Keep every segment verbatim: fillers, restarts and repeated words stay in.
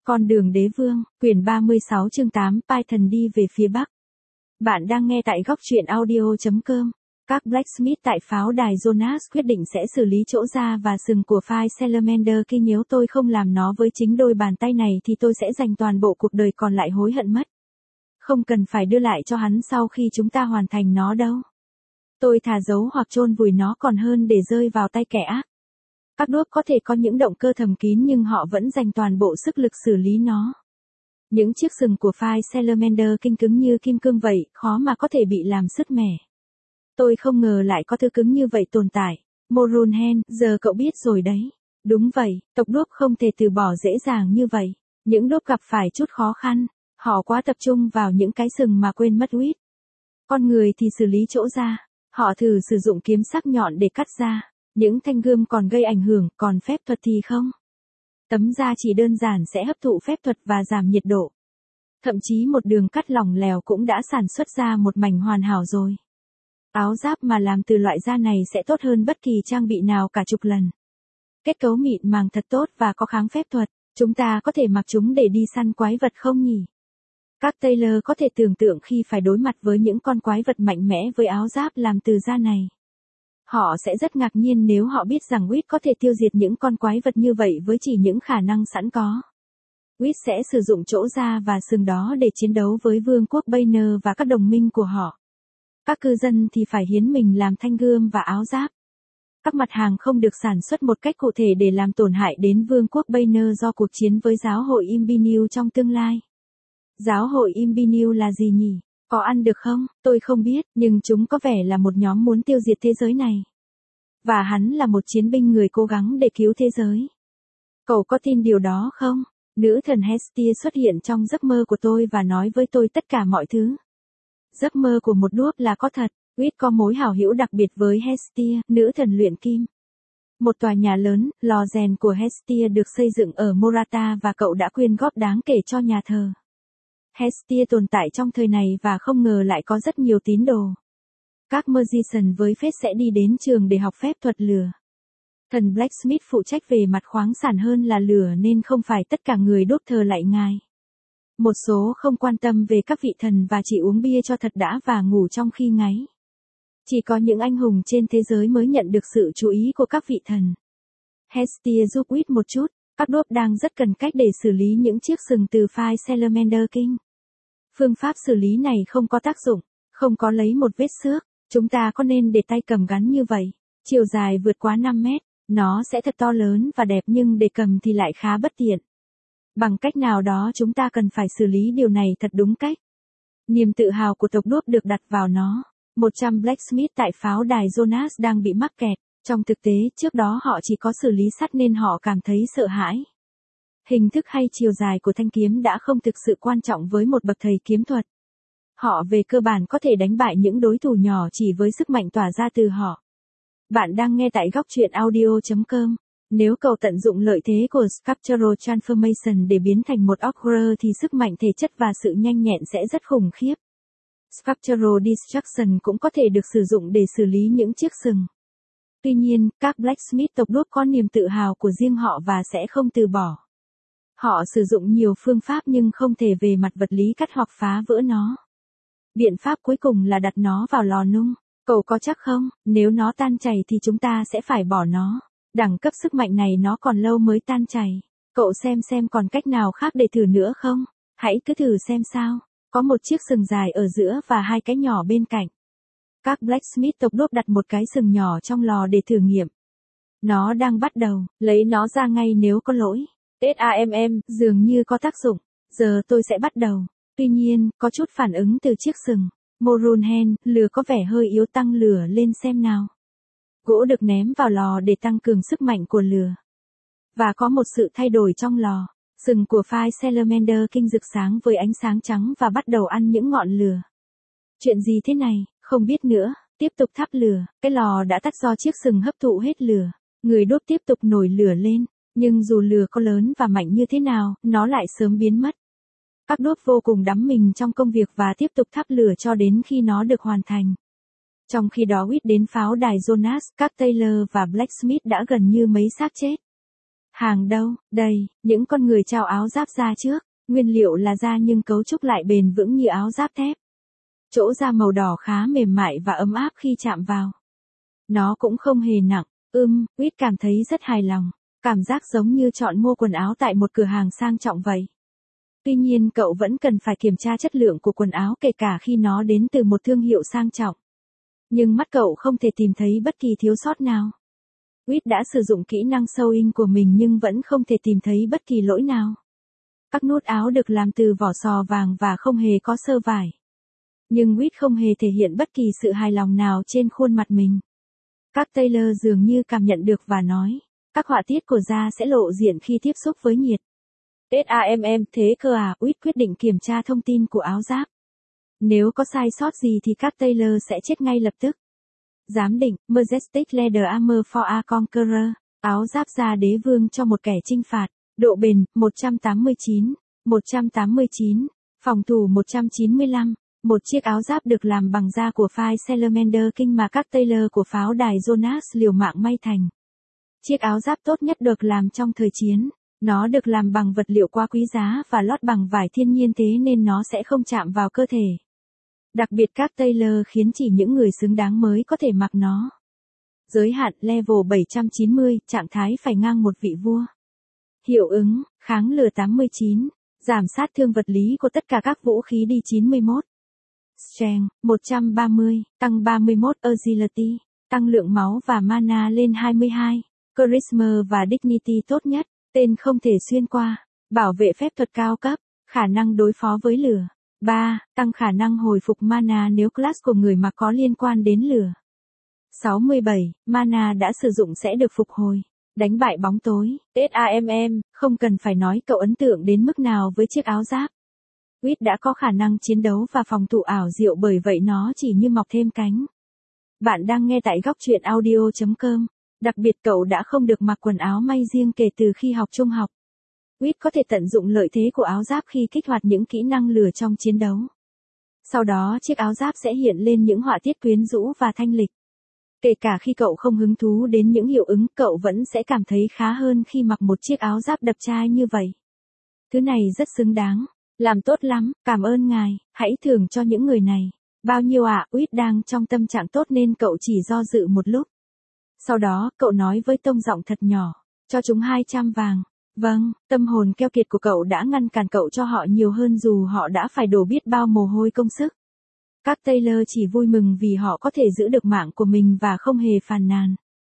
Con đường đế vương, quyển ba mươi sáu chương tám, Python đi về phía Bắc. Bạn đang nghe tại góc truyện audio.com. Các Blacksmith tại pháo đài Jonas quyết định sẽ xử lý chỗ da và sừng của Fire Salamander King. Nếu tôi không làm nó với chính đôi bàn tay này thì tôi sẽ dành toàn bộ cuộc đời còn lại hối hận mất. Không cần phải đưa lại cho hắn sau khi chúng ta hoàn thành nó đâu. Tôi thà giấu hoặc chôn vùi nó còn hơn để rơi vào tay kẻ ác. Các đốp có thể có những động cơ thầm kín nhưng họ vẫn dành toàn bộ sức lực xử lý nó. Những chiếc sừng của Fire Salamander King cứng như kim cương vậy, khó mà có thể bị làm sứt mẻ. Tôi không ngờ lại có thứ cứng như vậy tồn tại. Morunhen, giờ cậu biết rồi đấy. Đúng vậy, tộc đốp không thể từ bỏ dễ dàng như vậy. Những đốp gặp phải chút khó khăn. Họ quá tập trung vào những cái sừng mà quên mất huyết. Con người thì xử lý chỗ da. Họ thử sử dụng kiếm sắc nhọn để cắt da. Những thanh gươm còn gây ảnh hưởng, còn phép thuật thì không. Tấm da chỉ đơn giản sẽ hấp thụ phép thuật và giảm nhiệt độ. Thậm chí một đường cắt lỏng lẻo cũng đã sản xuất ra một mảnh hoàn hảo rồi. Áo giáp mà làm từ loại da này sẽ tốt hơn bất kỳ trang bị nào cả chục lần. Kết cấu mịn màng thật tốt và có kháng phép thuật. Chúng ta có thể mặc chúng để đi săn quái vật không nhỉ? Các Taylor có thể tưởng tượng khi phải đối mặt với những con quái vật mạnh mẽ với áo giáp làm từ da này. Họ sẽ rất ngạc nhiên nếu họ biết rằng Wit có thể tiêu diệt những con quái vật như vậy với chỉ những khả năng sẵn có. Wit sẽ sử dụng chỗ da và sừng đó để chiến đấu với vương quốc Banner và các đồng minh của họ. Các cư dân thì phải hiến mình làm thanh gươm và áo giáp. Các mặt hàng không được sản xuất một cách cụ thể để làm tổn hại đến vương quốc Banner do cuộc chiến với giáo hội Imbinu trong tương lai. Giáo hội Imbinu là gì nhỉ? Có ăn được không? Tôi không biết, nhưng chúng có vẻ là một nhóm muốn tiêu diệt thế giới này. Và hắn là một chiến binh người cố gắng để cứu thế giới. Cậu có tin điều đó không? Nữ thần Hestia xuất hiện trong giấc mơ của tôi và nói với tôi tất cả mọi thứ. Giấc mơ của một đốp là có thật. Wit có mối hảo hữu đặc biệt với Hestia, nữ thần luyện kim. Một tòa nhà lớn, lò rèn của Hestia được xây dựng ở Morata và cậu đã quyên góp đáng kể cho nhà thờ. Hestia tồn tại trong thời này và không ngờ lại có rất nhiều tín đồ. Các magician với phép sẽ đi đến trường để học phép thuật lửa. Thần Blacksmith phụ trách về mặt khoáng sản hơn là lửa nên không phải tất cả người đốt thờ lạy ngài. Một số không quan tâm về các vị thần và chỉ uống bia cho thật đã và ngủ trong khi ngáy. Chỉ có những anh hùng trên thế giới mới nhận được sự chú ý của các vị thần. Hestia giúp Wit một chút, các đốp đang rất cần cách để xử lý những chiếc sừng từ Fire Salamander King. Phương pháp xử lý này không có tác dụng, không có lấy một vết xước. Chúng ta có nên để tay cầm gắn như vậy? Chiều dài vượt quá năm mét, nó sẽ thật to lớn và đẹp nhưng để cầm thì lại khá bất tiện. Bằng cách nào đó chúng ta cần phải xử lý điều này thật đúng cách. Niềm tự hào của tộc đốp được đặt vào nó. một trăm Blacksmith tại pháo đài Jonas đang bị mắc kẹt. Trong thực tế, trước đó họ chỉ có xử lý sắt nên họ cảm thấy sợ hãi. Hình thức hay chiều dài của thanh kiếm đã không thực sự quan trọng với một bậc thầy kiếm thuật. Họ về cơ bản có thể đánh bại những đối thủ nhỏ chỉ với sức mạnh tỏa ra từ họ. Bạn đang nghe tại góc truyện audio.com. Nếu cậu tận dụng lợi thế của Sculptural Transformation để biến thành một ogre thì sức mạnh thể chất và sự nhanh nhẹn sẽ rất khủng khiếp. Sculptural Destruction cũng có thể được sử dụng để xử lý những chiếc sừng. Tuy nhiên, các Blacksmith tộc đốp có niềm tự hào của riêng họ và sẽ không từ bỏ. Họ sử dụng nhiều phương pháp nhưng không thể về mặt vật lý cắt hoặc phá vỡ nó. Biện pháp cuối cùng là đặt nó vào lò nung. Cậu có chắc không, nếu nó tan chảy thì chúng ta sẽ phải bỏ nó. Đẳng cấp sức mạnh này nó còn lâu mới tan chảy. Cậu xem xem còn cách nào khác để thử nữa không? Hãy cứ thử xem sao. Có một chiếc sừng dài ở giữa và hai cái nhỏ bên cạnh. Các Blacksmith tộc đốp đặt một cái sừng nhỏ trong lò để thử nghiệm. Nó đang bắt đầu, lấy nó ra ngay nếu có lỗi. SAMM, dường như có tác dụng. Giờ tôi sẽ bắt đầu. Tuy nhiên, có chút phản ứng từ chiếc sừng. Morunhen, lửa có vẻ hơi yếu, tăng lửa lên xem nào. Gỗ được ném vào lò để tăng cường sức mạnh của lửa. Và có một sự thay đổi trong lò. Sừng của Fire Salamander King rực sáng với ánh sáng trắng và bắt đầu ăn những ngọn lửa. Chuyện gì thế này, không biết nữa, tiếp tục thắp lửa. Cái lò đã tắt do chiếc sừng hấp thụ hết lửa. Người đốt tiếp tục nổi lửa lên. Nhưng dù lửa có lớn và mạnh như thế nào, nó lại sớm biến mất. Các đốp vô cùng đắm mình trong công việc và tiếp tục thắp lửa cho đến khi nó được hoàn thành. Trong khi đó Wit đến pháo đài Jonas, các Taylor và Blacksmith đã gần như mấy xác chết. Hàng đâu, đây, những con người trao áo giáp da trước, nguyên liệu là da nhưng cấu trúc lại bền vững như áo giáp thép. Chỗ da màu đỏ khá mềm mại và ấm áp khi chạm vào. Nó cũng không hề nặng, ưm, Quýt cảm thấy rất hài lòng, cảm giác giống như chọn mua quần áo tại một cửa hàng sang trọng vậy. Tuy nhiên cậu vẫn cần phải kiểm tra chất lượng của quần áo kể cả khi nó đến từ một thương hiệu sang trọng. Nhưng mắt cậu không thể tìm thấy bất kỳ thiếu sót nào. Quýt đã sử dụng kỹ năng sewing của mình nhưng vẫn không thể tìm thấy bất kỳ lỗi nào. Các nút áo được làm từ vỏ sò vàng và không hề có sơ vải. Nhưng Quýt không hề thể hiện bất kỳ sự hài lòng nào trên khuôn mặt mình. Các tailor dường như cảm nhận được và nói, các họa tiết của da sẽ lộ diện khi tiếp xúc với nhiệt. SAMM, thế cơ à, Quýt quyết định kiểm tra thông tin của áo giáp. Nếu có sai sót gì thì các tailor sẽ chết ngay lập tức. Giám định, Majestic Leather Armor for a Conqueror, áo giáp da đế vương cho một kẻ chinh phạt, độ bền, một trăm tám mươi chín, một trăm tám mươi chín, phòng thủ một trăm chín mươi lăm, một chiếc áo giáp được làm bằng da của phái Salamander King mà các tailor của pháo đài Jonas liều mạng may thành. Chiếc áo giáp tốt nhất được làm trong thời chiến, nó được làm bằng vật liệu quá quý giá và lót bằng vải thiên nhiên thế nên nó sẽ không chạm vào cơ thể. Đặc biệt các tailor khiến chỉ những người xứng đáng mới có thể mặc nó. Giới hạn level bảy trăm chín mươi, trạng thái phải ngang một vị vua. Hiệu ứng, kháng lửa tám mươi chín, giảm sát thương vật lý của tất cả các vũ khí đi chín mươi mốt. Strength, một trăm ba mươi, tăng ba mươi mốt agility, tăng lượng máu và mana lên hai mươi hai. Charisma và dignity tốt nhất, tên không thể xuyên qua. Bảo vệ phép thuật cao cấp, khả năng đối phó với lửa. ba. Tăng khả năng hồi phục mana nếu class của người mặc có liên quan đến lửa. sáu mươi bảy. Mana đã sử dụng sẽ được phục hồi. Đánh bại bóng tối. SAMM, không cần phải nói cậu ấn tượng đến mức nào với chiếc áo giáp. Quýt đã có khả năng chiến đấu và phòng thủ ảo diệu bởi vậy nó chỉ như mọc thêm cánh. Bạn đang nghe tại góc truyện audio chấm com. Đặc biệt cậu đã không được mặc quần áo may riêng kể từ khi học trung học. Quýt có thể tận dụng lợi thế của áo giáp khi kích hoạt những kỹ năng lửa trong chiến đấu. Sau đó chiếc áo giáp sẽ hiện lên những họa tiết quyến rũ và thanh lịch. Kể cả khi cậu không hứng thú đến những hiệu ứng, cậu vẫn sẽ cảm thấy khá hơn khi mặc một chiếc áo giáp đập chai như vậy. Thứ này rất xứng đáng. Làm tốt lắm, cảm ơn ngài, hãy thưởng cho những người này. Bao nhiêu ạ? À? Quýt đang trong tâm trạng tốt nên cậu chỉ do dự một lúc. Sau đó, cậu nói với tông giọng thật nhỏ, cho chúng hai trăm vàng. Vâng, tâm hồn keo kiệt của cậu đã ngăn cản cậu cho họ nhiều hơn dù họ đã phải đổ biết bao mồ hôi công sức. Các tailor chỉ vui mừng vì họ có thể giữ được mạng của mình và không hề phàn nàn.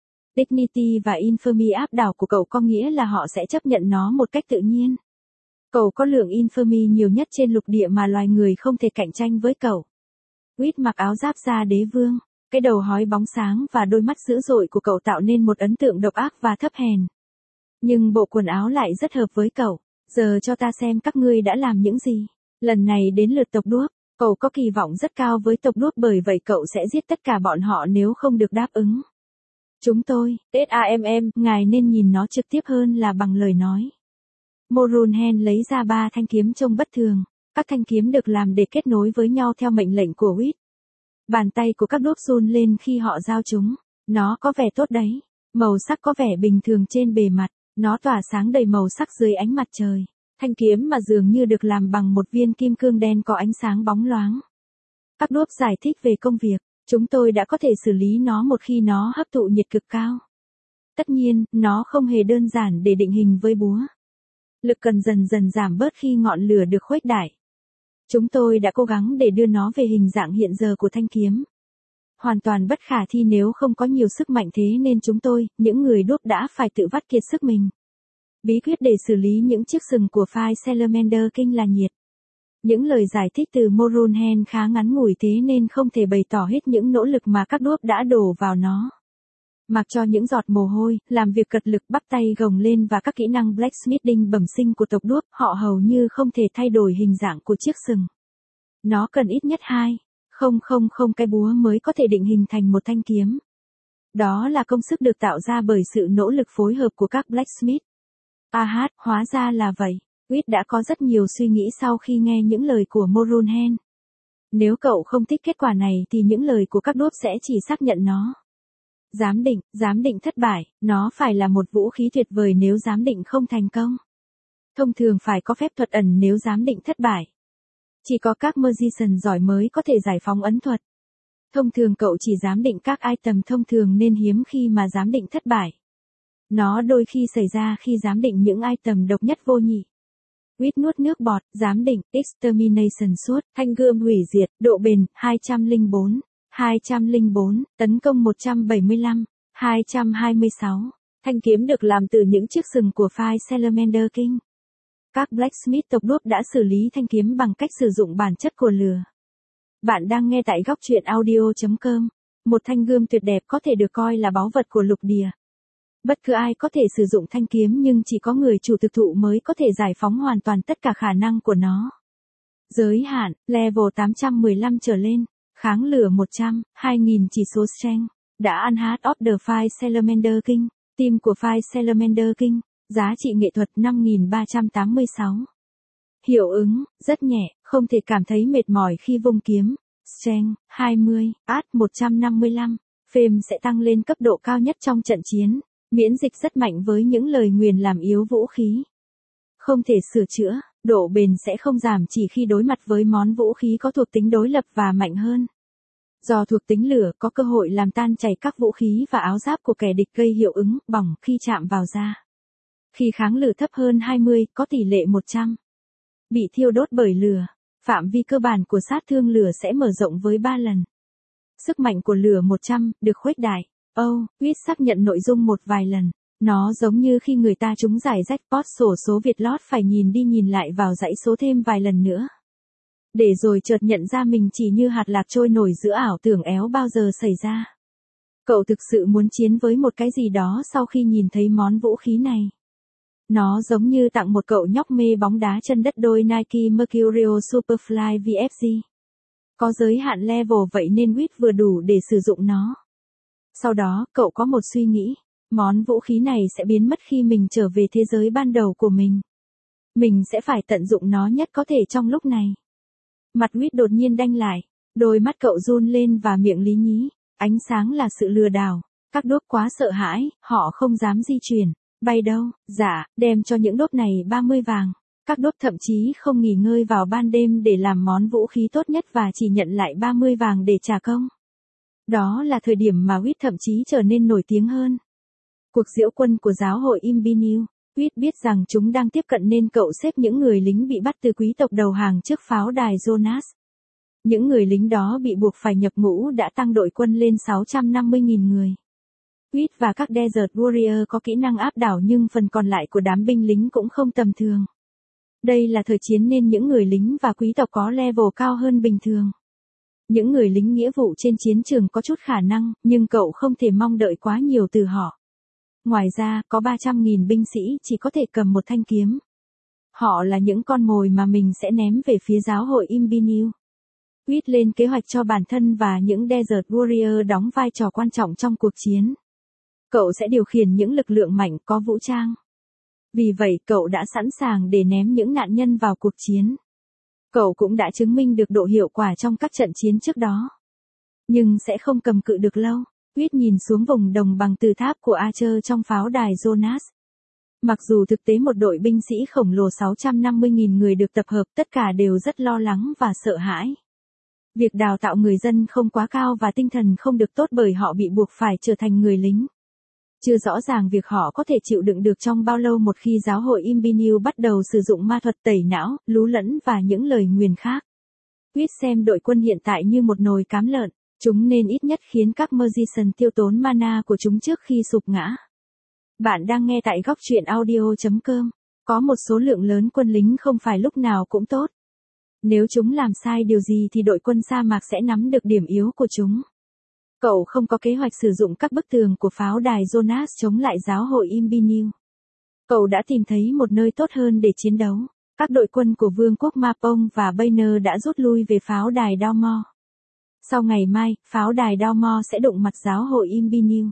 Dignity và Infamy áp đảo của cậu có nghĩa là họ sẽ chấp nhận nó một cách tự nhiên. Cậu có lượng Infamy nhiều nhất trên lục địa mà loài người không thể cạnh tranh với cậu. Quýt mặc áo giáp da đế vương, cái đầu hói bóng sáng và đôi mắt dữ dội của cậu tạo nên một ấn tượng độc ác và thấp hèn. Nhưng bộ quần áo lại rất hợp với cậu. Giờ cho ta xem các ngươi đã làm những gì. Lần này đến lượt tộc đuốc, cậu có kỳ vọng rất cao với tộc đuốc bởi vậy cậu sẽ giết tất cả bọn họ nếu không được đáp ứng. Chúng tôi, SAMM, ngài nên nhìn nó trực tiếp hơn là bằng lời nói. Morunhen lấy ra ba thanh kiếm trông bất thường. Các thanh kiếm được làm để kết nối với nhau theo mệnh lệnh của Quýt. Bàn tay của các đuốc run lên khi họ giao chúng. Nó có vẻ tốt đấy. Màu sắc có vẻ bình thường trên bề mặt. Nó tỏa sáng đầy màu sắc dưới ánh mặt trời. Thanh kiếm mà dường như được làm bằng một viên kim cương đen có ánh sáng bóng loáng. Các đuốc giải thích về công việc. Chúng tôi đã có thể xử lý nó một khi nó hấp thụ nhiệt cực cao. Tất nhiên, nó không hề đơn giản để định hình với búa. Lực cần dần dần giảm bớt khi ngọn lửa được khuếch đại. Chúng tôi đã cố gắng để đưa nó về hình dạng hiện giờ của thanh kiếm. Hoàn toàn bất khả thi nếu không có nhiều sức mạnh thế nên chúng tôi, những người đuốc đã phải tự vắt kiệt sức mình. Bí quyết để xử lý những chiếc sừng của phái Salamander King là nhiệt. Những lời giải thích từ Morunhen khá ngắn ngủi thế nên không thể bày tỏ hết những nỗ lực mà các đuốc đã đổ vào nó. Mặc cho những giọt mồ hôi, làm việc cật lực bắp tay gồng lên và các kỹ năng blacksmithing bẩm sinh của tộc đuốc, họ hầu như không thể thay đổi hình dạng của chiếc sừng. Nó cần ít nhất hai, không không không cái búa mới có thể định hình thành một thanh kiếm. Đó là công sức được tạo ra bởi sự nỗ lực phối hợp của các blacksmith. À hát, hóa ra là vậy. Quýt đã có rất nhiều suy nghĩ sau khi nghe những lời của Morunhen. Nếu cậu không thích kết quả này thì những lời của các đuốc sẽ chỉ xác nhận nó. Giám định, giám định thất bại, nó phải là một vũ khí tuyệt vời nếu giám định không thành công. Thông thường phải có phép thuật ẩn nếu giám định thất bại. Chỉ có các magician giỏi mới có thể giải phóng ấn thuật. Thông thường cậu chỉ giám định các item thông thường nên hiếm khi mà giám định thất bại. Nó đôi khi xảy ra khi giám định những item độc nhất vô nhị. Quýt nuốt nước bọt, giám định, extermination suốt, thanh gươm hủy diệt, độ bền, hai trăm lẻ bốn, hai trăm lẻ bốn, tấn công một trăm bảy mươi lăm, hai trăm hai mươi sáu. Thanh kiếm được làm từ những chiếc sừng của Fire Salamander King. Các blacksmith tộc đuốc đã xử lý thanh kiếm bằng cách sử dụng bản chất của lửa. Bạn đang nghe tại góc truyện audio chấm com. Một thanh gươm tuyệt đẹp có thể được coi là báu vật của lục địa. Bất cứ ai có thể sử dụng thanh kiếm nhưng chỉ có người chủ thực thụ mới có thể giải phóng hoàn toàn tất cả khả năng của nó. Giới hạn, level tám trăm mười lăm trở lên, kháng lửa một trăm, hai nghìn chỉ số strength, đã ăn Heart of the Fire Salamander King, tim của Fire Salamander King, giá trị nghệ thuật năm nghìn ba trăm tám mươi sáu. Hiệu ứng, rất nhẹ, không thể cảm thấy mệt mỏi khi vung kiếm. Strength, hai mươi, art một trăm năm mươi lăm, Fame sẽ tăng lên cấp độ cao nhất trong trận chiến. Miễn dịch rất mạnh với những lời nguyền làm yếu vũ khí. Không thể sửa chữa, độ bền sẽ không giảm chỉ khi đối mặt với món vũ khí có thuộc tính đối lập và mạnh hơn. Do thuộc tính lửa có cơ hội làm tan chảy các vũ khí và áo giáp của kẻ địch gây hiệu ứng bỏng khi chạm vào da. Khi kháng lửa thấp hơn hai mươi, có tỷ lệ một trăm. Bị thiêu đốt bởi lửa, phạm vi cơ bản của sát thương lửa sẽ mở rộng với ba lần. Sức mạnh của lửa một trăm, được khuếch đại. Oh, Quýt xác nhận nội dung một vài lần. Nó giống như khi người ta trúng giải jackpot xổ số Việt lót phải nhìn đi nhìn lại vào dãy số thêm vài lần nữa. Để rồi chợt nhận ra mình chỉ như hạt lạc trôi nổi giữa ảo tưởng éo bao giờ xảy ra. Cậu thực sự muốn chiến với một cái gì đó sau khi nhìn thấy món vũ khí này. Nó giống như tặng một cậu nhóc mê bóng đá chân đất đôi Nike Mercurial Superfly vê ép giê. Có giới hạn level vậy nên Quýt vừa đủ để sử dụng nó. Sau đó, cậu có một suy nghĩ, món vũ khí này sẽ biến mất khi mình trở về thế giới ban đầu của mình. Mình sẽ phải tận dụng nó nhất có thể trong lúc này. Mặt Quýt đột nhiên đanh lại, đôi mắt cậu run lên và miệng lý nhí, ánh sáng là sự lừa đảo. Các đốp quá sợ hãi, họ không dám di chuyển, bay đâu, dạ, đem cho những đốp này ba mươi vàng. Các đốp thậm chí không nghỉ ngơi vào ban đêm để làm món vũ khí tốt nhất và chỉ nhận lại ba mươi vàng để trả công. Đó là thời điểm mà Quýt thậm chí trở nên nổi tiếng hơn. Cuộc diễu quân của giáo hội Imbiniu. Quýt biết rằng chúng đang tiếp cận nên cậu xếp những người lính bị bắt từ quý tộc đầu hàng trước pháo đài Jonas. Những người lính đó bị buộc phải nhập ngũ đã tăng đội quân lên sáu trăm năm mươi nghìn người. Quýt và các Desert Warrior có kỹ năng áp đảo nhưng phần còn lại của đám binh lính cũng không tầm thường. Đây là thời chiến nên những người lính và quý tộc có level cao hơn bình thường. Những người lính nghĩa vụ trên chiến trường có chút khả năng, nhưng cậu không thể mong đợi quá nhiều từ họ. Ngoài ra, có ba trăm nghìn binh sĩ chỉ có thể cầm một thanh kiếm. Họ là những con mồi mà mình sẽ ném về phía giáo hội Imbiniu. Quýt lên kế hoạch cho bản thân và những Desert Warrior đóng vai trò quan trọng trong cuộc chiến. Cậu sẽ điều khiển những lực lượng mạnh có vũ trang. Vì vậy cậu đã sẵn sàng để ném những nạn nhân vào cuộc chiến. Cậu cũng đã chứng minh được độ hiệu quả trong các trận chiến trước đó. Nhưng sẽ không cầm cự được lâu. Quýt nhìn xuống vùng đồng bằng từ tháp của Archer trong pháo đài Jonas. Mặc dù thực tế một đội binh sĩ khổng lồ sáu trăm năm mươi nghìn người được tập hợp, tất cả đều rất lo lắng và sợ hãi. Việc đào tạo người dân không quá cao và tinh thần không được tốt bởi họ bị buộc phải trở thành người lính. Chưa rõ ràng việc họ có thể chịu đựng được trong bao lâu một khi giáo hội Imbiniu bắt đầu sử dụng ma thuật tẩy não, lú lẫn và những lời nguyền khác. Quýt xem đội quân hiện tại như một nồi cám lợn, chúng nên ít nhất khiến các magician tiêu tốn mana của chúng trước khi sụp ngã. Bạn đang nghe tại góc truyện audio chấm com. Có một số lượng lớn quân lính không phải lúc nào cũng tốt. Nếu chúng làm sai điều gì thì đội quân sa mạc sẽ nắm được điểm yếu của chúng. Cậu không có kế hoạch sử dụng các bức tường của pháo đài Jonas chống lại giáo hội Imbiniu. Cậu đã tìm thấy một nơi tốt hơn để chiến đấu. Các đội quân của vương quốc Mapong và Banner đã rút lui về pháo đài Dalmor. Sau ngày mai, pháo đài Dalmor sẽ đụng mặt giáo hội Imbiniu.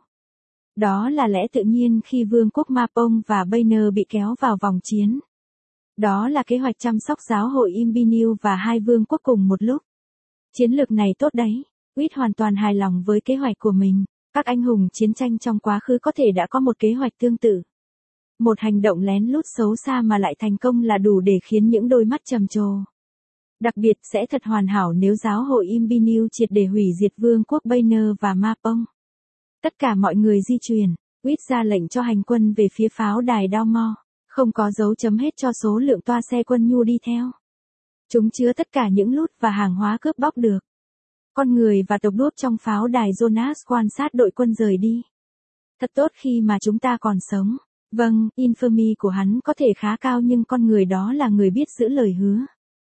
Đó là lẽ tự nhiên khi vương quốc Mapong và Banner bị kéo vào vòng chiến. Đó là kế hoạch chăm sóc giáo hội Imbiniu và hai vương quốc cùng một lúc. Chiến lược này tốt đấy. Quýt hoàn toàn hài lòng với kế hoạch của mình. Các anh hùng chiến tranh trong quá khứ có thể đã có một kế hoạch tương tự. Một hành động lén lút xấu xa mà lại thành công là đủ để khiến những đôi mắt trầm trồ. Đặc biệt sẽ thật hoàn hảo nếu giáo hội Imbinu triệt để hủy diệt vương quốc Banner và Mapong. Tất cả mọi người di chuyển, Whit ra lệnh cho hành quân về phía pháo đài Dalmor, không có dấu chấm hết cho số lượng toa xe quân nhu đi theo. Chúng chứa tất cả những loot và hàng hóa cướp bóc được. Con người và tộc đuốc trong pháo đài Jonas quan sát đội quân rời đi. Thật tốt khi mà chúng ta còn sống. Vâng, infamy của hắn có thể khá cao nhưng con người đó là người biết giữ lời hứa.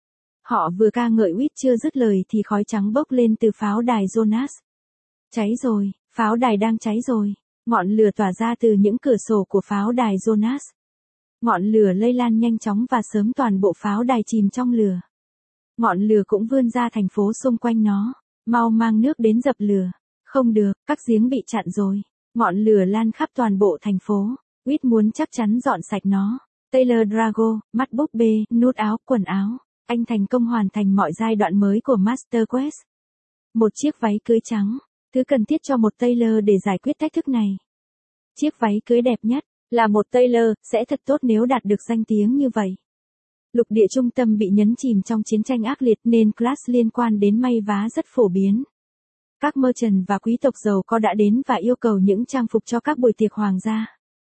Họ vừa ca ngợi Whit chưa dứt lời thì khói trắng bốc lên từ pháo đài Jonas. Cháy rồi, pháo đài đang cháy rồi. Ngọn lửa tỏa ra từ những cửa sổ của pháo đài Jonas. Ngọn lửa lây lan nhanh chóng và sớm toàn bộ pháo đài chìm trong lửa. Ngọn lửa cũng vươn ra thành phố xung quanh nó. Mau mang nước đến dập lửa. Không được, các giếng bị chặn rồi. Ngọn lửa lan khắp toàn bộ thành phố. Whit muốn chắc chắn dọn sạch nó. Taylor Drago, mắt búp bê, nút áo, quần áo. Anh thành công hoàn thành mọi giai đoạn mới của Master Quest. Một chiếc váy cưới trắng. Thứ cần thiết cho một Taylor để giải quyết thách thức này. Chiếc váy cưới đẹp nhất. Là một Taylor, sẽ thật tốt nếu đạt được danh tiếng như vậy. Lục địa trung tâm bị nhấn chìm trong chiến tranh ác liệt nên class liên quan đến may vá rất phổ biến. Các merchant và quý tộc giàu có đã đến và yêu cầu những trang phục cho các buổi tiệc hoàng gia.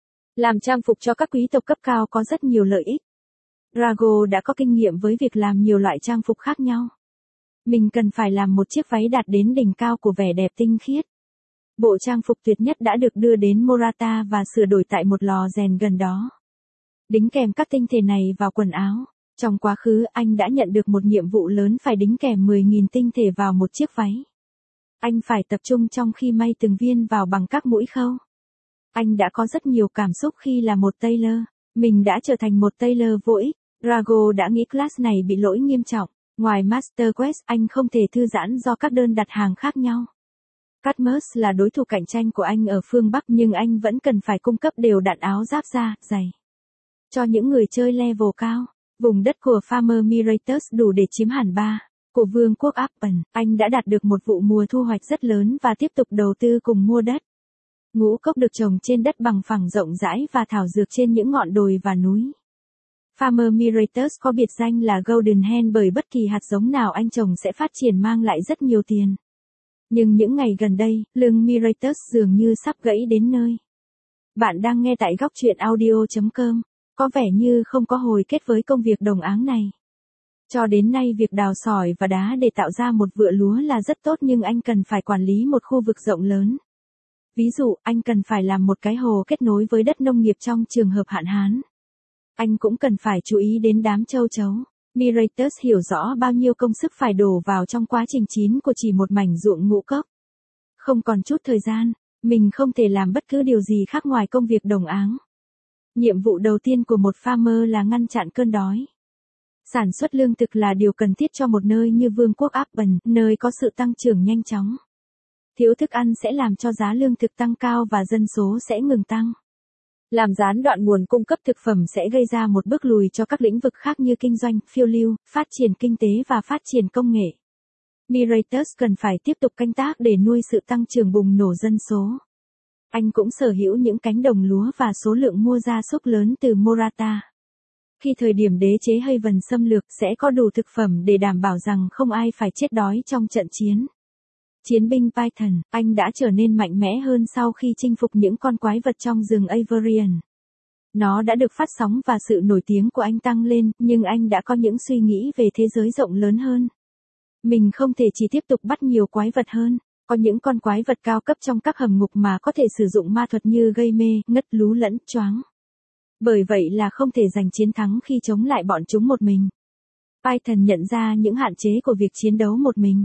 Làm trang phục cho các quý tộc cấp cao có rất nhiều lợi ích. Drago đã có kinh nghiệm với việc làm nhiều loại trang phục khác nhau. Mình cần phải làm một chiếc váy đạt đến đỉnh cao của vẻ đẹp tinh khiết. Bộ trang phục tuyệt nhất đã được đưa đến Morata và sửa đổi tại một lò rèn gần đó. Đính kèm các tinh thể này vào quần áo. Trong quá khứ anh đã nhận được một nhiệm vụ lớn phải đính kèm mười nghìn tinh thể vào một chiếc váy. Anh phải tập trung trong khi may từng viên vào bằng các mũi khâu. Anh đã có rất nhiều cảm xúc khi là một tailor. Mình đã trở thành một tailor vô ích. Drago đã nghĩ class này bị lỗi nghiêm trọng. Ngoài Master Quest anh không thể thư giãn do các đơn đặt hàng khác nhau. Cadmus là đối thủ cạnh tranh của anh ở phương Bắc nhưng anh vẫn cần phải cung cấp đều đặn áo giáp da, giày. Cho những người chơi level cao, vùng đất của Farmer Miratus đủ để chiếm hẳn ba. Của vương quốc Appen, anh đã đạt được một vụ mùa thu hoạch rất lớn và tiếp tục đầu tư cùng mua đất. Ngũ cốc được trồng trên đất bằng phẳng rộng rãi và thảo dược trên những ngọn đồi và núi. Farmer Miratus có biệt danh là Golden Hen bởi bất kỳ hạt giống nào anh trồng sẽ phát triển mang lại rất nhiều tiền. Nhưng những ngày gần đây, lưng Miratus dường như sắp gãy đến nơi. Bạn đang nghe tại góc truyện audio chấm com. Có vẻ như không có hồi kết với công việc đồng áng này. Cho đến nay việc đào sỏi và đá để tạo ra một vựa lúa là rất tốt nhưng anh cần phải quản lý một khu vực rộng lớn. Ví dụ, anh cần phải làm một cái hồ kết nối với đất nông nghiệp trong trường hợp hạn hán. Anh cũng cần phải chú ý đến đám châu chấu. Miratus hiểu rõ bao nhiêu công sức phải đổ vào trong quá trình chín của chỉ một mảnh ruộng ngũ cốc. Không còn chút thời gian, mình không thể làm bất cứ điều gì khác ngoài công việc đồng áng. Nhiệm vụ đầu tiên của một farmer là ngăn chặn cơn đói. Sản xuất lương thực là điều cần thiết cho một nơi như vương quốc Appen, nơi có sự tăng trưởng nhanh chóng. Thiếu thức ăn sẽ làm cho giá lương thực tăng cao và dân số sẽ ngừng tăng. Làm gián đoạn nguồn cung cấp thực phẩm sẽ gây ra một bước lùi cho các lĩnh vực khác như kinh doanh, phiêu lưu, phát triển kinh tế và phát triển công nghệ. Miratus cần phải tiếp tục canh tác để nuôi sự tăng trưởng bùng nổ dân số. Anh cũng sở hữu những cánh đồng lúa và số lượng mua gia súc lớn từ Morata. Khi thời điểm đế chế Haven xâm lược sẽ có đủ thực phẩm để đảm bảo rằng không ai phải chết đói trong trận chiến. Chiến binh Python, anh đã trở nên mạnh mẽ hơn sau khi chinh phục những con quái vật trong rừng Avarian. Nó đã được phát sóng và sự nổi tiếng của anh tăng lên, nhưng anh đã có những suy nghĩ về thế giới rộng lớn hơn. Mình không thể chỉ tiếp tục bắt nhiều quái vật hơn. Có những con quái vật cao cấp trong các hầm ngục mà có thể sử dụng ma thuật như gây mê, ngất lú lẫn choáng. Bởi vậy là không thể giành chiến thắng khi chống lại bọn chúng một mình. Python nhận ra những hạn chế của việc chiến đấu một mình.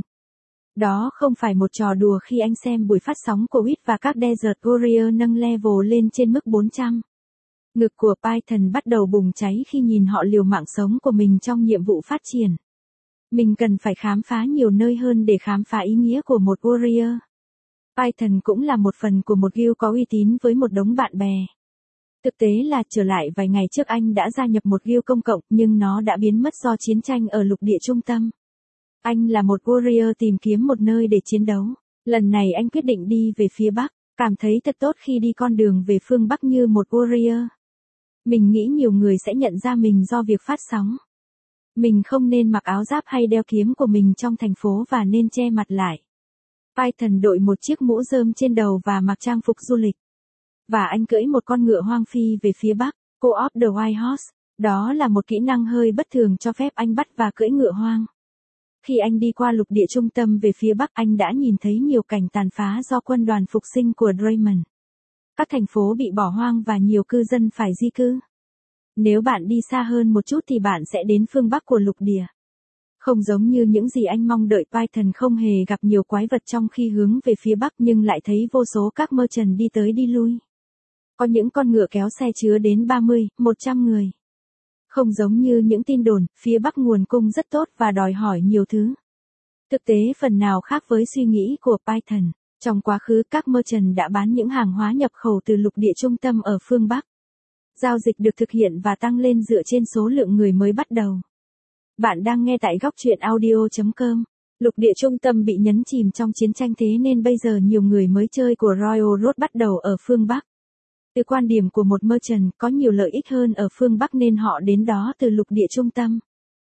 Đó không phải một trò đùa khi anh xem buổi phát sóng của Whit và các Desert Warrior nâng level lên trên mức bốn trăm. Ngực của Python bắt đầu bùng cháy khi nhìn họ liều mạng sống của mình trong nhiệm vụ phát triển. Mình cần phải khám phá nhiều nơi hơn để khám phá ý nghĩa của một warrior. Python cũng là một phần của một guild có uy tín với một đống bạn bè. Thực tế là trở lại vài ngày trước anh đã gia nhập một guild công cộng nhưng nó đã biến mất do chiến tranh ở lục địa trung tâm. Anh là một warrior tìm kiếm một nơi để chiến đấu. Lần này anh quyết định đi về phía Bắc. Cảm thấy thật tốt khi đi con đường về phương Bắc như một warrior. Mình nghĩ nhiều người sẽ nhận ra mình do việc phát sóng. Mình không nên mặc áo giáp hay đeo kiếm của mình trong thành phố và nên che mặt lại. Python đội một chiếc mũ rơm trên đầu và mặc trang phục du lịch. Và anh cưỡi một con ngựa hoang phi về phía bắc, Co-op the White Horse. Đó là một kỹ năng hơi bất thường cho phép anh bắt và cưỡi ngựa hoang. Khi anh đi qua lục địa trung tâm về phía bắc, anh đã nhìn thấy nhiều cảnh tàn phá do quân đoàn phục sinh của Draymond. Các thành phố bị bỏ hoang và nhiều cư dân phải di cư. Nếu bạn đi xa hơn một chút thì bạn sẽ đến phương bắc của lục địa. Không giống như những gì anh mong đợi, Python không hề gặp nhiều quái vật trong khi hướng về phía bắc nhưng lại thấy vô số các merchant đi tới đi lui. Có những con ngựa kéo xe chứa đến ba mươi, một trăm người. Không giống như những tin đồn, phía bắc nguồn cung rất tốt và đòi hỏi nhiều thứ. Thực tế phần nào khác với suy nghĩ của Python. Trong quá khứ các merchant đã bán những hàng hóa nhập khẩu từ lục địa trung tâm ở phương Bắc. Giao dịch được thực hiện và tăng lên dựa trên số lượng người mới bắt đầu. Bạn đang nghe tại góc truyện audio chấm com. Lục địa trung tâm bị nhấn chìm trong chiến tranh, thế nên bây giờ nhiều người mới chơi của Royal Road bắt đầu ở phương Bắc. Từ quan điểm của một merchant, có nhiều lợi ích hơn ở phương Bắc nên họ đến đó từ lục địa trung tâm.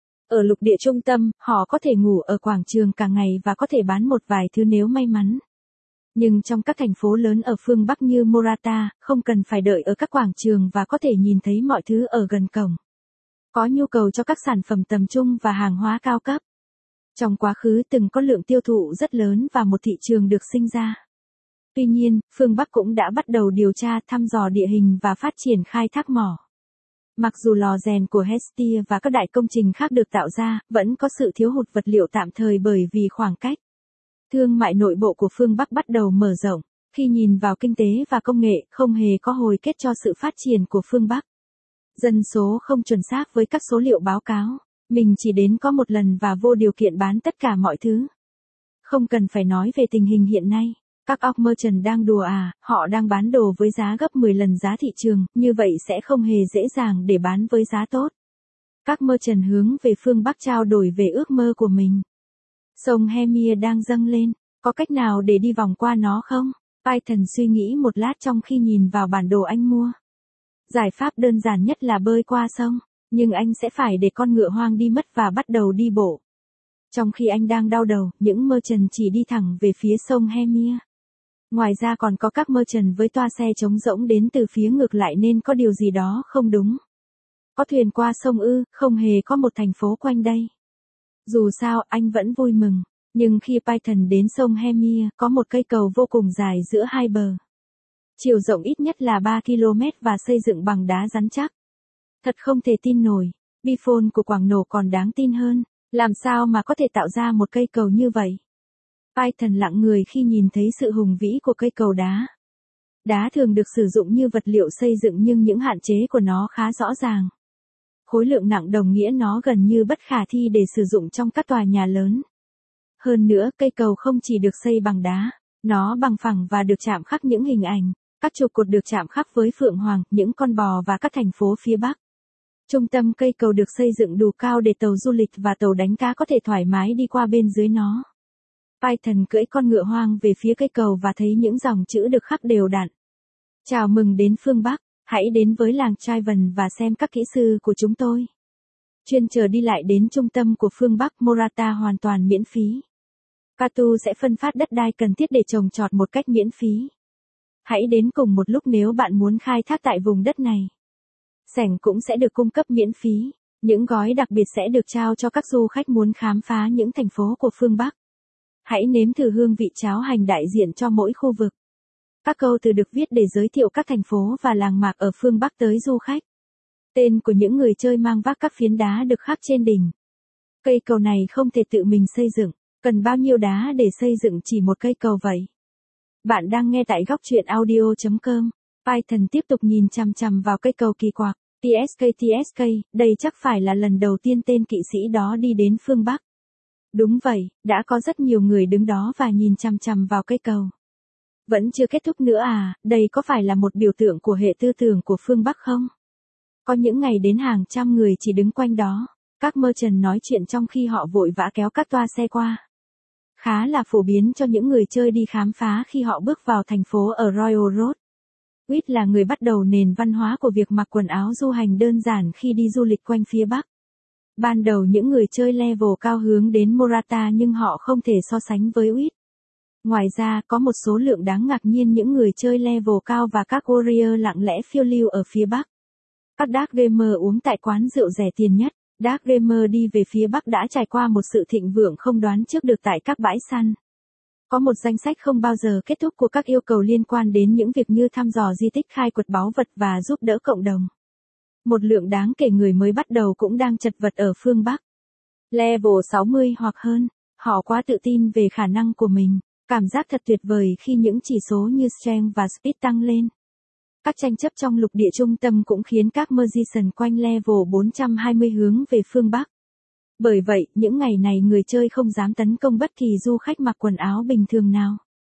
Ở lục địa trung tâm, họ có thể ngủ ở quảng trường cả ngày và có thể bán một vài thứ nếu may mắn. Nhưng trong các thành phố lớn ở phương Bắc như Morata, không cần phải đợi ở các quảng trường và có thể nhìn thấy mọi thứ ở gần cổng. Có nhu cầu cho các sản phẩm tầm trung và hàng hóa cao cấp. Trong quá khứ từng có lượng tiêu thụ rất lớn và một thị trường được sinh ra. Tuy nhiên, phương Bắc cũng đã bắt đầu điều tra, thăm dò địa hình và phát triển khai thác mỏ. Mặc dù lò rèn của Hestia và các đại công trình khác được tạo ra, vẫn có sự thiếu hụt vật liệu tạm thời bởi vì khoảng cách. Thương mại nội bộ của phương Bắc bắt đầu mở rộng. Khi nhìn vào kinh tế và công nghệ, không hề có hồi kết cho sự phát triển của phương Bắc. Dân số không chuẩn xác với các số liệu báo cáo. Mình chỉ đến có một lần và vô điều kiện bán tất cả mọi thứ. Không cần phải nói về tình hình hiện nay. Các orc merchant đang đùa à, họ đang bán đồ với giá gấp mười lần giá thị trường, như vậy sẽ không hề dễ dàng để bán với giá tốt. Các merchant hướng về phương Bắc trao đổi về ước mơ của mình. Sông Hemia đang dâng lên, có cách nào để đi vòng qua nó không? Python suy nghĩ một lát trong khi nhìn vào bản đồ anh mua. Giải pháp đơn giản nhất là bơi qua sông, nhưng anh sẽ phải để con ngựa hoang đi mất và bắt đầu đi bộ. Trong khi anh đang đau đầu, những merchant chỉ đi thẳng về phía sông Hemia. Ngoài ra còn có các merchant với toa xe trống rỗng đến từ phía ngược lại nên có điều gì đó không đúng. Có thuyền qua sông ư, không hề có một thành phố quanh đây. Dù sao, anh vẫn vui mừng. Nhưng khi Python đến sông Hemia, có một cây cầu vô cùng dài giữa hai bờ. Chiều rộng ít nhất là ba ki lô mét và xây dựng bằng đá rắn chắc. Thật không thể tin nổi. Bifone của Quảng Nổ còn đáng tin hơn. Làm sao mà có thể tạo ra một cây cầu như vậy? Python lặng người khi nhìn thấy sự hùng vĩ của cây cầu đá. Đá thường được sử dụng như vật liệu xây dựng nhưng những hạn chế của nó khá rõ ràng. Khối lượng nặng đồng nghĩa nó gần như bất khả thi để sử dụng trong các tòa nhà lớn. Hơn nữa, cây cầu không chỉ được xây bằng đá, nó bằng phẳng và được chạm khắc những hình ảnh. Các trụ cột được chạm khắc với phượng hoàng, những con bò và các thành phố phía Bắc. Trung tâm cây cầu được xây dựng đủ cao để tàu du lịch và tàu đánh cá có thể thoải mái đi qua bên dưới nó. Python cưỡi con ngựa hoang về phía cây cầu và thấy những dòng chữ được khắc đều đặn. Chào mừng đến phương Bắc, hãy đến với làng Trivan và xem các kỹ sư của chúng tôi. Chuyên chờ đi lại đến trung tâm của phương Bắc Morata hoàn toàn miễn phí. Katu sẽ phân phát đất đai cần thiết để trồng trọt một cách miễn phí. Hãy đến cùng một lúc nếu bạn muốn khai thác tại vùng đất này. Sảnh cũng sẽ được cung cấp miễn phí. Những gói đặc biệt sẽ được trao cho các du khách muốn khám phá những thành phố của phương Bắc. Hãy nếm thử hương vị cháo hành đại diện cho mỗi khu vực. Các câu từ được viết để giới thiệu các thành phố và làng mạc ở phương Bắc tới du khách. Tên của những người chơi mang vác các phiến đá được khắc trên đỉnh. Cây cầu này không thể tự mình xây dựng. Cần bao nhiêu đá để xây dựng chỉ một cây cầu vậy? Bạn đang nghe tại góc truyện audio chấm com. Python tiếp tục nhìn chằm chằm vào cây cầu kỳ quặc. tê ét ca tê ét ca, đây chắc phải là lần đầu tiên tên kỵ sĩ đó đi đến phương Bắc. Đúng vậy, đã có rất nhiều người đứng đó và nhìn chằm chằm vào cây cầu. Vẫn chưa kết thúc nữa à, đây có phải là một biểu tượng của hệ tư tưởng của phương Bắc không? Có những ngày đến hàng trăm người chỉ đứng quanh đó. Các merchant nói chuyện trong khi họ vội vã kéo các toa xe qua. khá là phổ biến cho những người chơi đi khám phá khi họ bước vào thành phố ở Royal Road. Wheat là người bắt đầu nền văn hóa của việc mặc quần áo du hành đơn giản khi đi du lịch quanh phía Bắc. Ban đầu những người chơi level cao hướng đến Morata nhưng họ không thể so sánh với Wheat. Ngoài ra, có một số lượng đáng ngạc nhiên những người chơi level cao và các warrior lặng lẽ phiêu lưu ở phía Bắc. Các Dark Gamer uống tại quán rượu rẻ tiền nhất. Dark Gamer đi về phía Bắc đã trải qua một sự thịnh vượng không đoán trước được tại các bãi săn. Có một danh sách không bao giờ kết thúc của các yêu cầu liên quan đến những việc như thăm dò di tích, khai quật báu vật và giúp đỡ cộng đồng. Một lượng đáng kể người mới bắt đầu cũng đang chật vật ở phương Bắc. Level sáu mươi hoặc hơn, họ quá tự tin về khả năng của mình, cảm giác thật tuyệt vời khi những chỉ số như Strength và Speed tăng lên. Các tranh chấp trong lục địa trung tâm cũng khiến các Magician quanh level bốn trăm hai mươi hướng về phương Bắc. Bởi vậy, những ngày này người chơi không dám tấn công bất kỳ du khách mặc quần áo bình thường nào.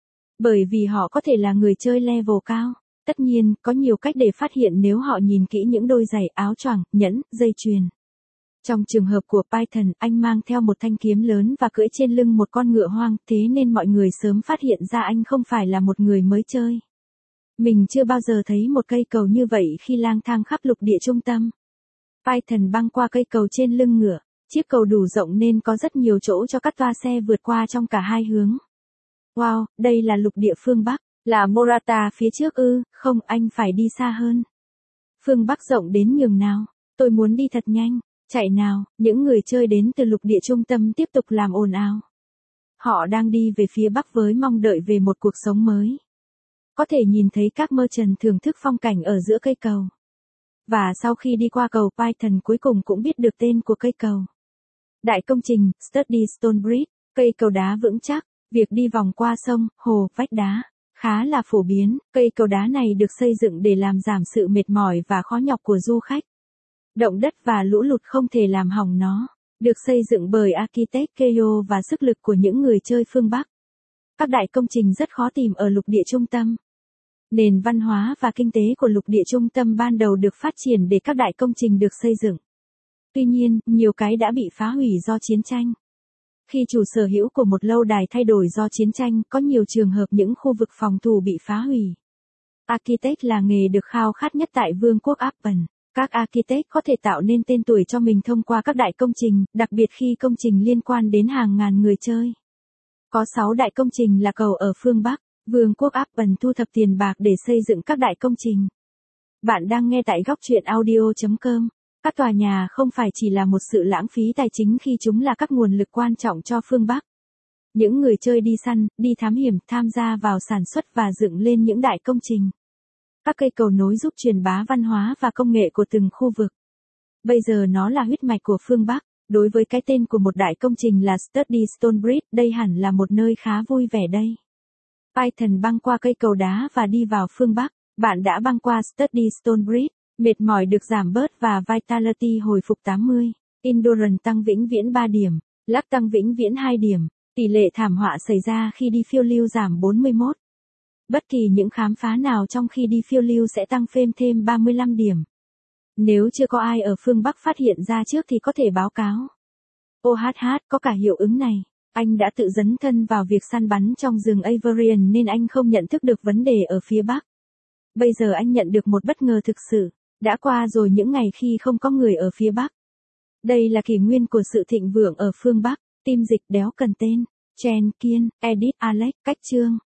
Bởi vì họ có thể là người chơi level cao. Tất nhiên, có nhiều cách để phát hiện nếu họ nhìn kỹ những đôi giày, áo choàng, nhẫn, dây chuyền. Trong trường hợp của Python, anh mang theo một thanh kiếm lớn và cưỡi trên lưng một con ngựa hoang, thế nên mọi người sớm phát hiện ra anh không phải là một người mới chơi. Mình chưa bao giờ thấy một cây cầu như vậy khi lang thang khắp lục địa trung tâm. Python băng qua cây cầu trên lưng ngựa. Chiếc cầu đủ rộng nên có rất nhiều chỗ cho các toa xe vượt qua trong cả hai hướng. Wow, đây là lục địa phương Bắc, là Morata phía trước ư, không, anh phải đi xa hơn. Phương Bắc rộng đến nhường nào, tôi muốn đi thật nhanh, chạy nào, những người chơi đến từ lục địa trung tâm tiếp tục làm ồn ào. Họ đang đi về phía Bắc với mong đợi về một cuộc sống mới. Có thể nhìn thấy các merchant thưởng thức phong cảnh ở giữa cây cầu. Và sau khi đi qua cầu, Python cuối cùng cũng biết được tên của cây cầu. Đại công trình, Sturdy Stone Bridge, cây cầu đá vững chắc, việc đi vòng qua sông, hồ, vách đá, khá là phổ biến. Cây cầu đá này được xây dựng để làm giảm sự mệt mỏi và khó nhọc của du khách. Động đất và lũ lụt không thể làm hỏng nó, được xây dựng bởi architect Keio và sức lực của những người chơi phương Bắc. Các đại công trình rất khó tìm ở lục địa trung tâm. Nền văn hóa và kinh tế của lục địa trung tâm ban đầu được phát triển để các đại công trình được xây dựng. Tuy nhiên, nhiều cái đã bị phá hủy do chiến tranh. Khi chủ sở hữu của một lâu đài thay đổi do chiến tranh, có nhiều trường hợp những khu vực phòng thủ bị phá hủy. Architect là nghề được khao khát nhất tại Vương quốc Appen. Các architect có thể tạo nên tên tuổi cho mình thông qua các đại công trình, đặc biệt khi công trình liên quan đến hàng ngàn người chơi. Có sáu đại công trình là cầu ở phương Bắc. Vương quốc Appen thu thập tiền bạc để xây dựng các đại công trình. Bạn đang nghe tại góc truyện audio chấm com. Các tòa nhà không phải chỉ là một sự lãng phí tài chính khi chúng là các nguồn lực quan trọng cho phương Bắc. Những người chơi đi săn, đi thám hiểm, tham gia vào sản xuất và dựng lên những đại công trình. Các cây cầu nối giúp truyền bá văn hóa và công nghệ của từng khu vực. Bây giờ nó là huyết mạch của phương Bắc. Đối với cái tên của một đại công trình là Sturdy Stone Bridge, đây hẳn là một nơi khá vui vẻ đây. Python băng qua cây cầu đá và đi vào phương Bắc. Bạn đã băng qua Sturdy Stone Bridge. Mệt mỏi được giảm bớt và Vitality hồi phục tám mươi. Endurance tăng vĩnh viễn ba điểm. Luck tăng vĩnh viễn hai điểm. Tỷ lệ thảm họa xảy ra khi đi phiêu lưu giảm bốn mươi mốt. Bất kỳ những khám phá nào trong khi đi phiêu lưu sẽ tăng phêm thêm ba mươi lăm điểm. Nếu chưa có ai ở phương Bắc phát hiện ra trước thì có thể báo cáo. ô hát hát có cả hiệu ứng này. Anh đã tự dấn thân vào việc săn bắn trong rừng Avarian nên anh không nhận thức được vấn đề ở phía Bắc. Bây giờ anh nhận được một bất ngờ thực sự. Đã qua rồi những ngày khi không có người ở phía Bắc. Đây là kỷ nguyên của sự thịnh vượng ở phương Bắc. Team dịch đéo cần tên. Chen, Kiên, Edit, Alex, Cách Trương.